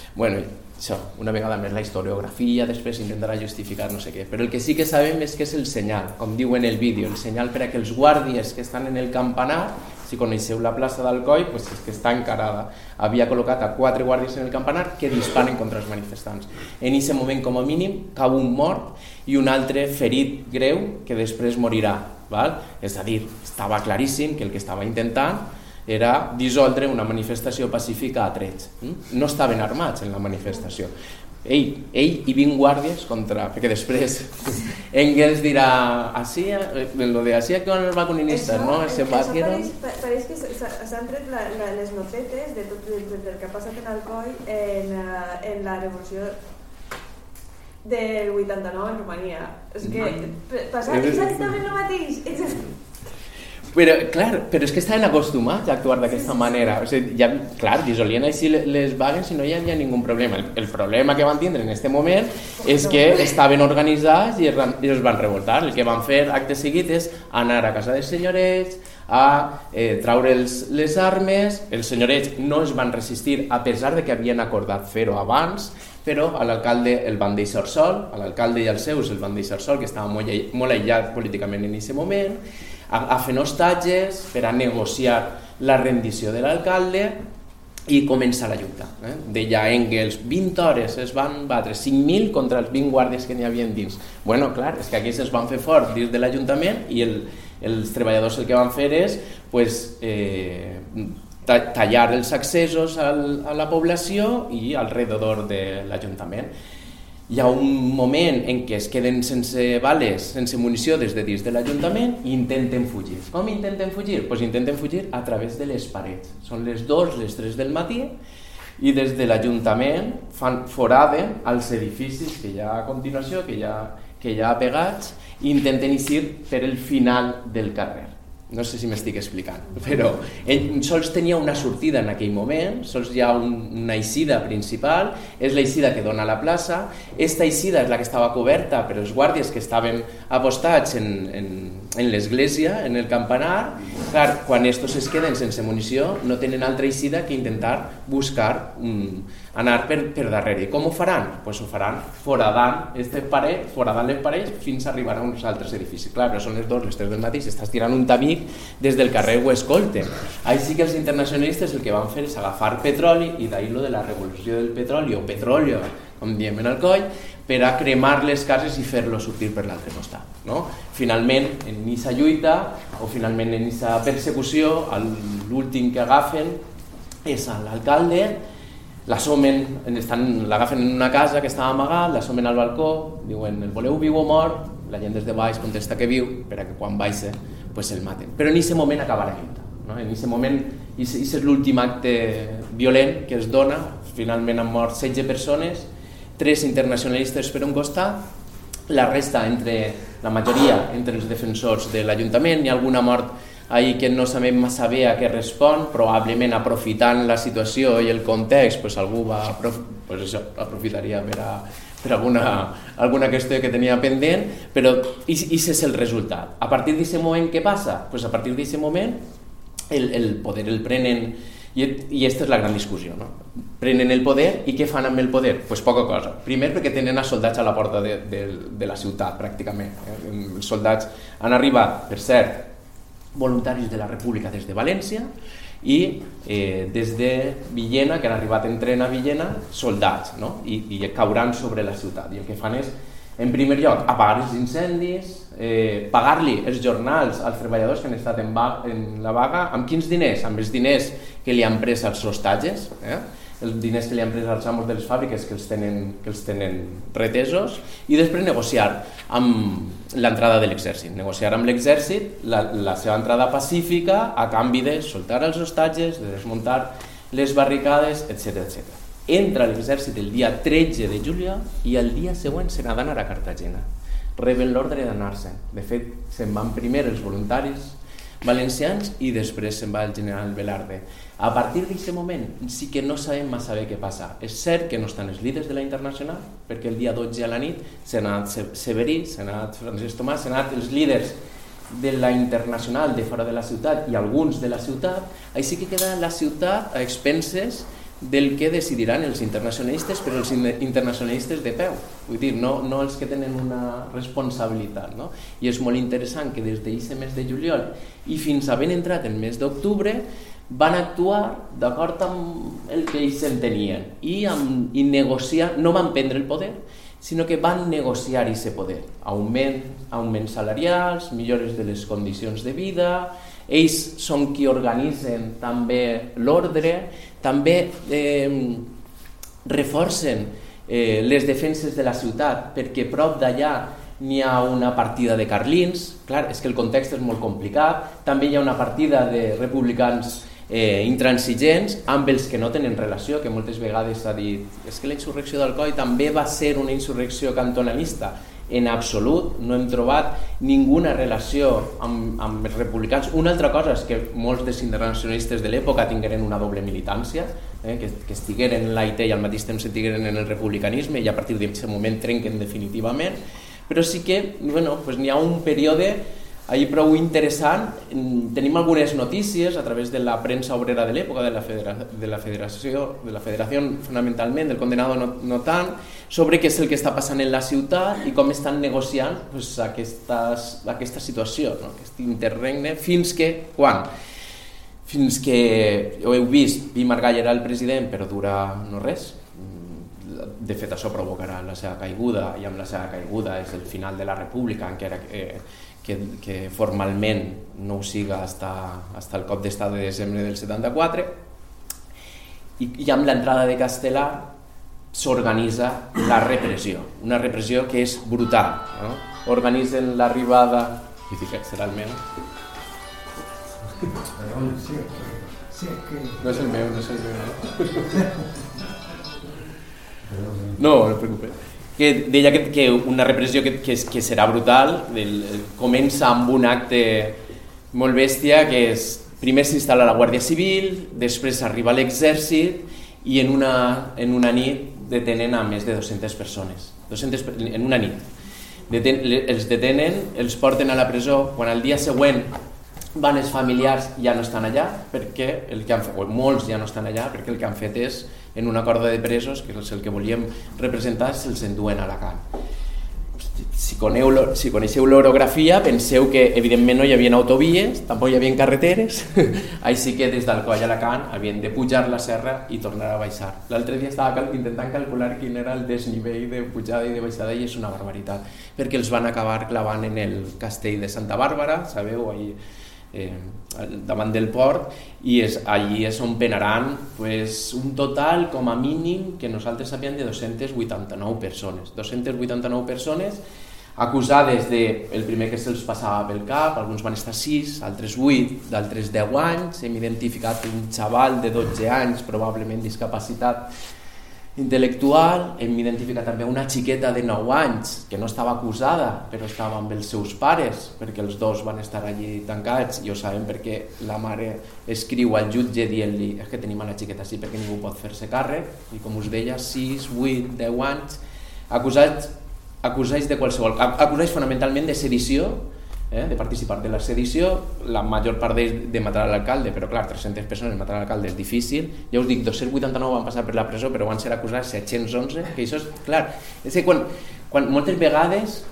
això, una vegada més la historiografia després intentarà justificar no sé què, però el que sí que sabem és que és el senyal, com diu en el vídeo, el senyal per a que els guàrdies que estan en el campanar, si coneixeu la plaça d'Alcoi, és que està encarada, havia col·locat a 4 guàrdies en el campanar que disparen contra els manifestants. En aquest moment, com a mínim, cau un mort i un altre ferit greu que després morirà, és a dir, estava claríssim que el que estava intentant era dissoldre una manifestació pacífica a trets. No estaven armats en la manifestació, ell i 20 guàrdies contra... Perquè després Engels dirà lo de así con los vacunistas, ¿no? Ese batieron... Pareix que s'han tret les notetes de tot del que ha passat en Alcoi en la revolució del 89 en Romania. És que passa exactament el mateix. Però és que estaven acostumats a actuar d'aquesta manera. O sigui, ja, clar, dissolien així les vagues i no hi havia ningú problema. El problema que van tindre en aquest moment és que estaven organitzats i es van revoltar. El que van fer acte seguit és anar a casa dels senyorets, a traure'ls les armes. Els senyorets no es van resistir a pesar de que havien acordat fer-ho abans, però a l'alcalde el van deixar sol, a l'alcalde i als seus el van deixar sol, que estava molt aïllat políticament en aquest moment, a fer hostatges per a negociar la rendició de l'alcalde i començar la lluita. Deia Engels, 20 hores es van batre, 5.000 contra els 20 guàrdies que n'hi havia dins. Bueno, clar, és que aquí es van fer fort dins de l'Ajuntament i els treballadors el que van fer és tallar els accessos a la població i alrededor de l'Ajuntament. Hi ha un moment en què es queden sense bales, sense munició des de dins de l'Ajuntament i intenten fugir. Com intenten fugir? Doncs intenten fugir a través de les parets. Són les 2, les 3 del matí i des de l'Ajuntament foraden als edificis que hi ha a continuació, que hi ha pegats, i intenten eixir per el final del carrer. No sé si m'estic explicant, però ell sols tenia una sortida en aquell moment, sols hi ha una eixida principal, és l'eixida que dona a la plaça. Esta eixida és la que estava coberta per els guàrdies que estaven apostats en l'església, en el campanar. Clar, quan estos es queden sense munició no tenen altra eixida que intentar buscar anar per darrere. I com ho faran? Pues ho faran foradant les parets fins a arribar a uns altres edificis. Clar, però són les 2, les 3 del matí, estàs tirant un tabic des del carrer Westcolte. Així que els internacionalistes el que van fer és agafar petroli, i d'ahir lo de la revolució del petroli, o petroli, com diem en Alcoi, per a cremar les cases i fer-lo sortir per l'altre costat. No? Finalment, en aquesta lluita, o finalment en aquesta persecució, l'últim que agafen és l'alcalde, l'agafen en una casa que estava amagat, l'assomen al balcó, diuen, el voleu viu o mort? La gent des de baix contesta que viu, per a que quan baixa pues el maten. Però en aquest moment acaba la lluita. No? En aquest moment, aquest és l'últim acte violent que es dona. Finalment han mort 16 persones, 3 internacionalistes per un costat, la resta, la majoria entre els defensors de l'Ajuntament. Hi ha alguna mort ahir que no sabem massa bé a què respon, probablement aprofitant la situació i el context, pues algú aprofitaria per alguna qüestió que tenia pendent, però aquest és el resultat. A partir d'aquest moment què passa? Pues a partir d'aquest moment el poder el prenen, i aquesta és la gran discussió, no? Prenen el poder i què fan amb el poder? Pues poca cosa. Primer perquè tenen a soldats a la porta de la ciutat, pràcticament. Els soldats han arribat, per cert, voluntaris de la República des de València i des de Villena, que han arribat en tren a Villena, soldats, no? I cauran sobre la ciutat. I el que fan és, en primer lloc, apagar els incendis, pagar-li els jornals als treballadors que han estat en la vaga. Amb quins diners? Amb els diners que li han pres als hostatges, els diners que li han pres als amos de les fàbriques que els tenen retesos, i després negociar amb l'entrada de l'exèrcit. Negociar amb l'exèrcit la seva entrada pacífica a canvi de soltar els hostatges, de desmuntar les barricades, etc. Entra l'exèrcit el dia 13 de juliol i el dia següent se n'ha d'anar a Cartagena. Reben l'ordre d'anar-se'n. De fet, se'n van primer els voluntaris valencians i després se'n va el general Velarde. A partir d'aquest moment sí que no sabem massa bé què passa. És cert que no estan els líders de la Internacional, perquè el dia 12 a la nit s'ha anat Severí, s'ha anat Francesc Tomàs, s'ha anat els líders de la Internacional de fora de la ciutat i alguns de la ciutat. Així que queda la ciutat a expenses del que decidiran els internacionalistes, però els internacionalistes de peu, vull dir, no els que tenen una responsabilitat, no? I és molt interessant que des d'aquest mes de juliol i fins a ben entrat el mes d'octubre van actuar d'acord amb el que ells entenien i negociar, no van prendre el poder, sinó que van negociar aquest poder, augments salarials, millores de les condicions de vida. Ells són qui organitzen també l'ordre, també reforcen les defenses de la ciutat, perquè prop d'allà n'hi ha una partida de carlins, clar, és que el context és molt complicat, també hi ha una partida de republicans intransigents amb els que no tenen relació, que moltes vegades s'ha dit és que la insurrecció d'Alcoi també va ser una insurrecció cantonalista. En absolut, no hem trobat ninguna relació amb els republicans. Una altra cosa és que molts dels internacionalistes de l'època tingueren una doble militància, que estigueren en l'AIT i al mateix temps estigueren en el republicanisme i a partir d'aquest moment trenquen definitivament, però sí que pues n'hi ha un període ahí prou interessant. Tenim algunes notícies a través de la premsa obrera de l'època, de la federació fonamentalment, del Condenado no tant, sobre què és el que està passant en la ciutat i com estan negociant pues, aquesta situació, no? Aquest interregne, fins que, quan? Fins que, ho heu vist, Pi Margall era el president, però dura no res. De fet, això provocarà la seva caiguda, i amb la seva caiguda és el final de la república, encara que formalment no ho siga hasta el cop d'estat de desembre del 74, i amb l'entrada de Castelar s'organitza la repressió, una repressió que és brutal, no? Organitzen l'arribada... serà el meu? No és el meu, no et preocupes. Que deia que una repressió que serà brutal, comença amb un acte molt bèstia, que és primer s'instal·la la Guàrdia Civil, després arriba l'exèrcit i en una nit detenen a més de 200 persones. En una nit. Els detenen, els porten a la presó, quan al dia següent van els familiars ja no estan allà, perquè molts ja no estan allà, perquè el que han fet és, en una corda de presos, que és el que volíem representar, se'ls enduen a Alacant. Si coneixeu l'orografia, penseu que evidentment no hi havia autovies, tampoc hi havia carreteres, així que des d'Alcoi a Alacant havien de pujar la serra i tornar a baixar. L'altre dia estava intentant calcular quin era el desnivell de pujada i de baixada i és una barbaritat, perquè els van acabar clavant en el castell de Santa Bàrbara, sabeu, ahí davant del port, i allí és on penaran pues, un total com a mínim que nosaltres sabíem de 289 persones acusades el primer que se'ls passava pel cap, alguns van estar 6, altres 8, d'altres 10 anys. Hem identificat un xaval de 12 anys probablement discapacitat intel·lectual, hem identificat també una xiqueta de 9 anys que no estava acusada però estava amb els seus pares, perquè els dos van estar allí tancats, i ho sabem perquè la mare escriu al jutge dient-li que tenim a la xiqueta així perquè ningú pot fer-se càrrec, i com us deia 6, 8, 10 anys acusats de qualsevol, acusats fonamentalment de sedició, de participar de la sedició, la major part d'ells de matar a l'alcalde, però clar, 300 persones matar a l'alcalde és difícil. Ja us dic, 289 van passar per la presó, però van ser acusats 711, que això és, clar, és que quan moltes vegades,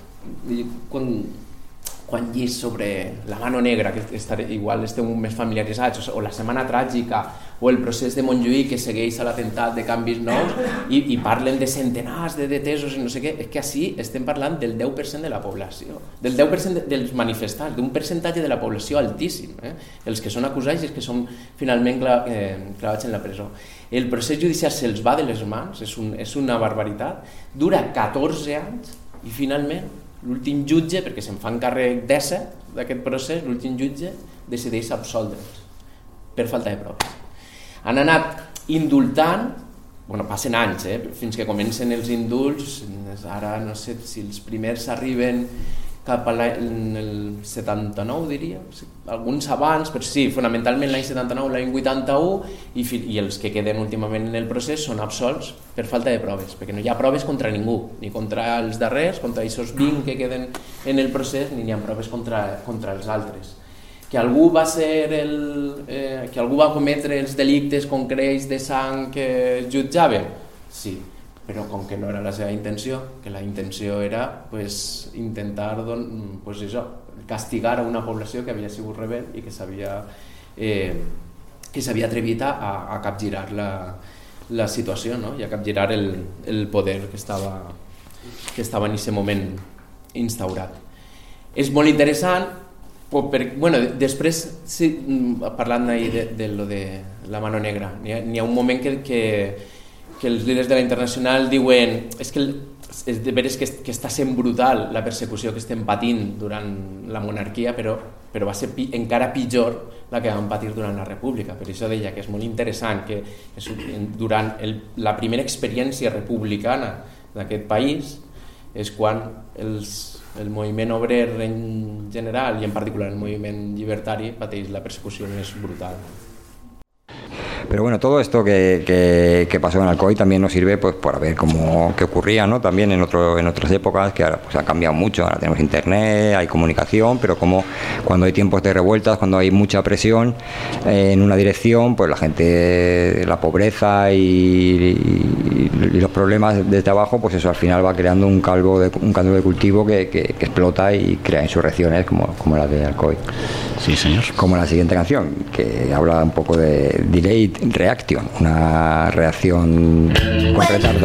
quan llis sobre la mano negra, que igual esteu més familiaritzats, o la setmana tràgica, o el procés de Montjuïc que segueix a l'atemptat de Canvis Nous, i parlen de centenars de detesos i no sé què, és que així estem parlant del 10% de la població, del 10% dels manifestants, d'un percentatge de la població altíssim, els que són acusats i els que són finalment clavats en la presó. El procés judicial se'ls va de les mans, és una barbaritat, dura 14 anys i finalment l'últim jutge, perquè se'n fan càrrec d'aquest procés, l'últim jutge decideix absoldre'ls per falta de proves. Han anat indultant, passen anys, fins que comencen els indults, ara no sé si els primers arriben cap a l'any 79, diria, alguns abans, però sí, fonamentalment l'any 79, l'any 81, i els que queden últimament en el procés són absolts per falta de proves, perquè no hi ha proves contra ningú, ni contra els darrers, contra aquests 20 que queden en el procés, ni hi ha proves contra els altres. Que algú va cometre els delictes concrets de sang que es jutjaven? Sí, però com que no era la seva intenció, que la intenció era intentar castigar a una població que havia sigut rebel i que s'havia atrevit a capgirar la situació, no? I a capgirar el poder que estava en aquest moment instaurat. És molt interessant. Després, parlant de la mano negra, n'hi ha un moment que els líders de la Internacional diuen és de veres que està sent brutal la persecució que estem patint durant la monarquia, però va ser encara pitjor la que vam patir durant la República. Per això deia que és molt interessant que durant la primera experiència republicana d'aquest país és quan el moviment obrer en general i en particular el moviment llibertari pateix la persecució més brutal. Pero bueno, todo esto que pasó en Alcoy también nos sirve pues para ver qué ocurría, ¿no? También en otras épocas, que ahora pues ha cambiado mucho, ahora tenemos internet, hay comunicación, pero como cuando hay tiempos de revueltas, cuando hay mucha presión en una dirección, pues la gente, la pobreza y los problemas desde abajo, pues eso al final va creando un caldo de cultivo que explota y crea insurrecciones como la de Alcoy. Sí, señor. Como la siguiente canción, que habla un poco de Delayed Reaction, una reacción con retardo.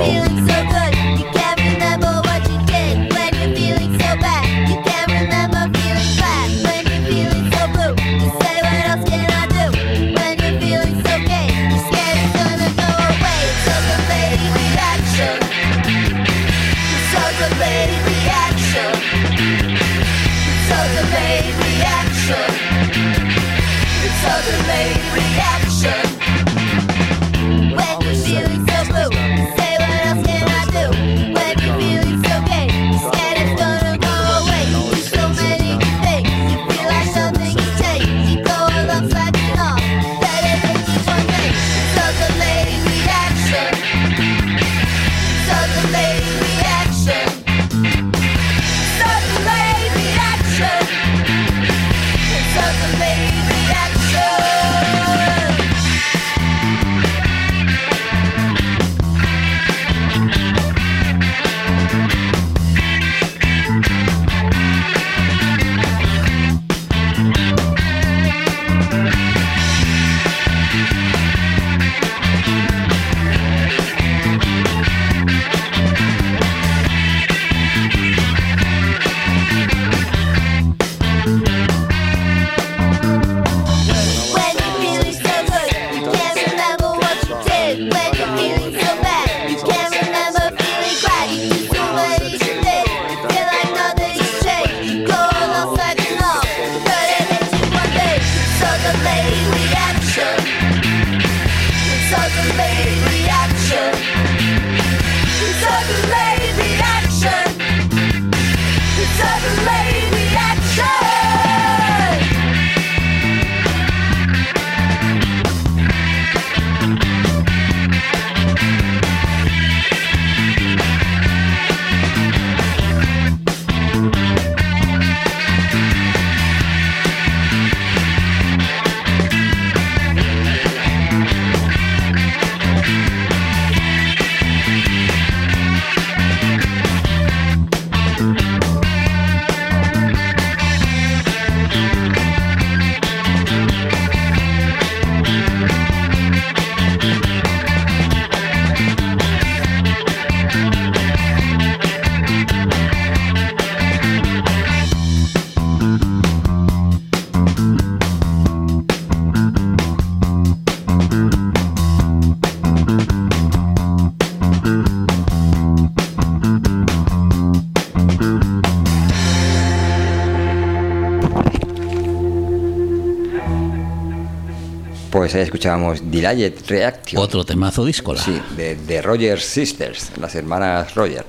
Pues ahí escuchábamos Delayed Reaction. Otro temazo díscola. Sí, de Rogers Sisters, las hermanas Roger.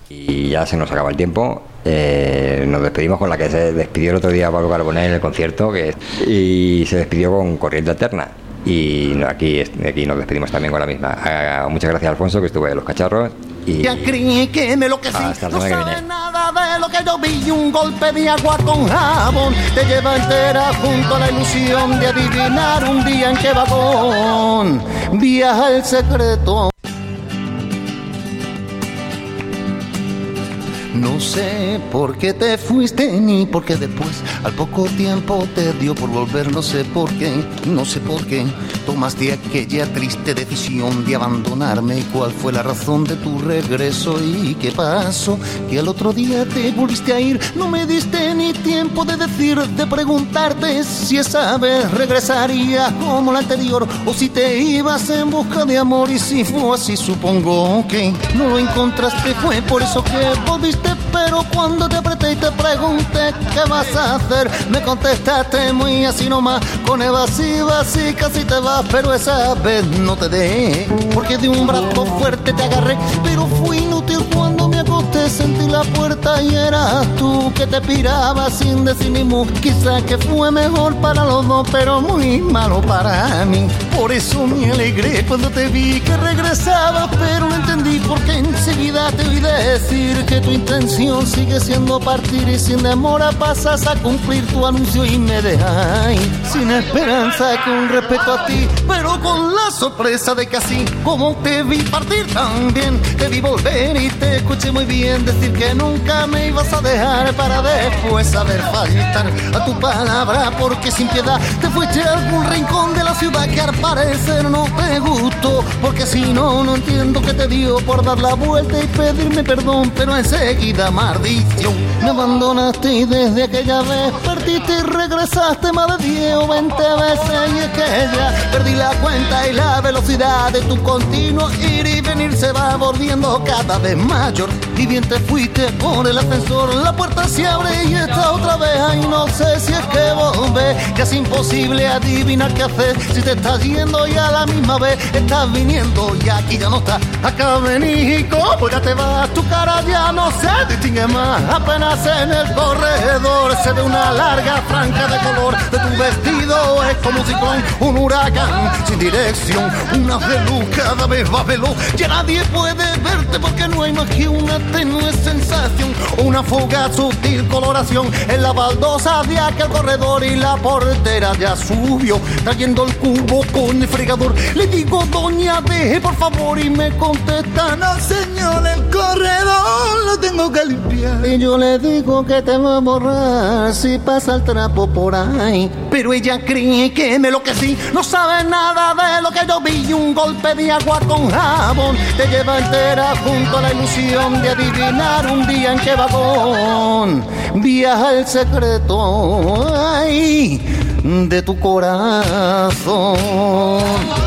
Y ya se nos acaba el tiempo. Nos despedimos con la que se despidió el otro día Pablo Carbonell en el concierto, y se despidió con Corriente Alterna. Y aquí nos despedimos también con la misma. Muchas gracias, Alfonso, que estuvo en Los Cacharros. Y ya creí que me lo que sí, hasta no la semana que sabe viene. nada de lo que yo vi. Un golpe de agua con jabón te lleva entera junto a la ilusión de adivinar un día en qué vagón viaja el secreto. No sé por qué te fuiste ni por qué después al poco tiempo te dio por volver. No sé por qué tomaste aquella triste decisión de abandonarme. ¿Y cuál fue la razón de tu regreso? ¿Y qué pasó? Que al otro día te volviste a ir. No me diste ni tiempo de decirte, preguntarte si esa vez regresarías como la anterior o si te ibas en busca de amor. Y si fue así, supongo que no lo encontraste. Fue por eso que volviste, pero cuando te apreté y te pregunté qué vas a hacer, me contestaste muy así nomás, con evasivas y casi te vas. Pero esa vez no te dejé, porque de un brazo fuerte te agarré, pero fui inútil cuando me acosté. Sentí la puerta y eras tú que te pirabas sin decir ni mu. Quizás que fue mejor para los dos, pero muy malo para mí. Por eso me alegré cuando te vi que regresabas, pero no entendí por qué enseguida te oí decir que tu intención sigue siendo partir, y sin demora pasas a cumplir tu anuncio y me dejas sin esperanza con respecto a ti, pero con la sorpresa de que así como te vi partir también te vi volver y te escuché muy bien decir que nunca me ibas a dejar para después saber faltar a tu palabra, porque sin piedad te fuiste a algún rincón de la ciudad que al parecer no te gustó, porque si no, no entiendo qué te dio por dar la vuelta y pedirme perdón, pero enseguida maldición me abandonaste y desde aquella vez partiste y regresaste más de 10 o 20 veces, y es que ya perdí la cuenta y la velocidad de tu continuo ir y venir se va volviendo cada vez mayor. Y bien te fuiste por el ascensor, la puerta se abre y está otra vez. Ay, no sé si es que volver, que es imposible adivinar qué hacer. Si te estás yendo y a la misma vez estás viniendo y aquí ya no estás. Acá venís y como ya te vas, tu cara ya no se distingue más. Apenas en el corredor se ve una larga franja de color de tu vestido. Es como un ciclón, un huracán sin dirección, una de luz cada vez va veloz. Ya nadie puede verte porque no hay más que una tenue sensación, una fugaz sutil coloración en la baldosa de aquel corredor. Y la portera ya subió trayendo el cubo con el fregador. Le digo, doña, deje por favor, y me contesta, no señor, el corredor lo tengo que limpiar. Y yo le digo que te va a borrar si pasa el trapo por ahí, pero ella cree que me enloquecí, no sabe nada de lo que yo vi. Un golpe de agua con jabón te lleva entera junto a la ilusión de adivinar un día en qué vagón viaja el secreto, ay, de tu corazón.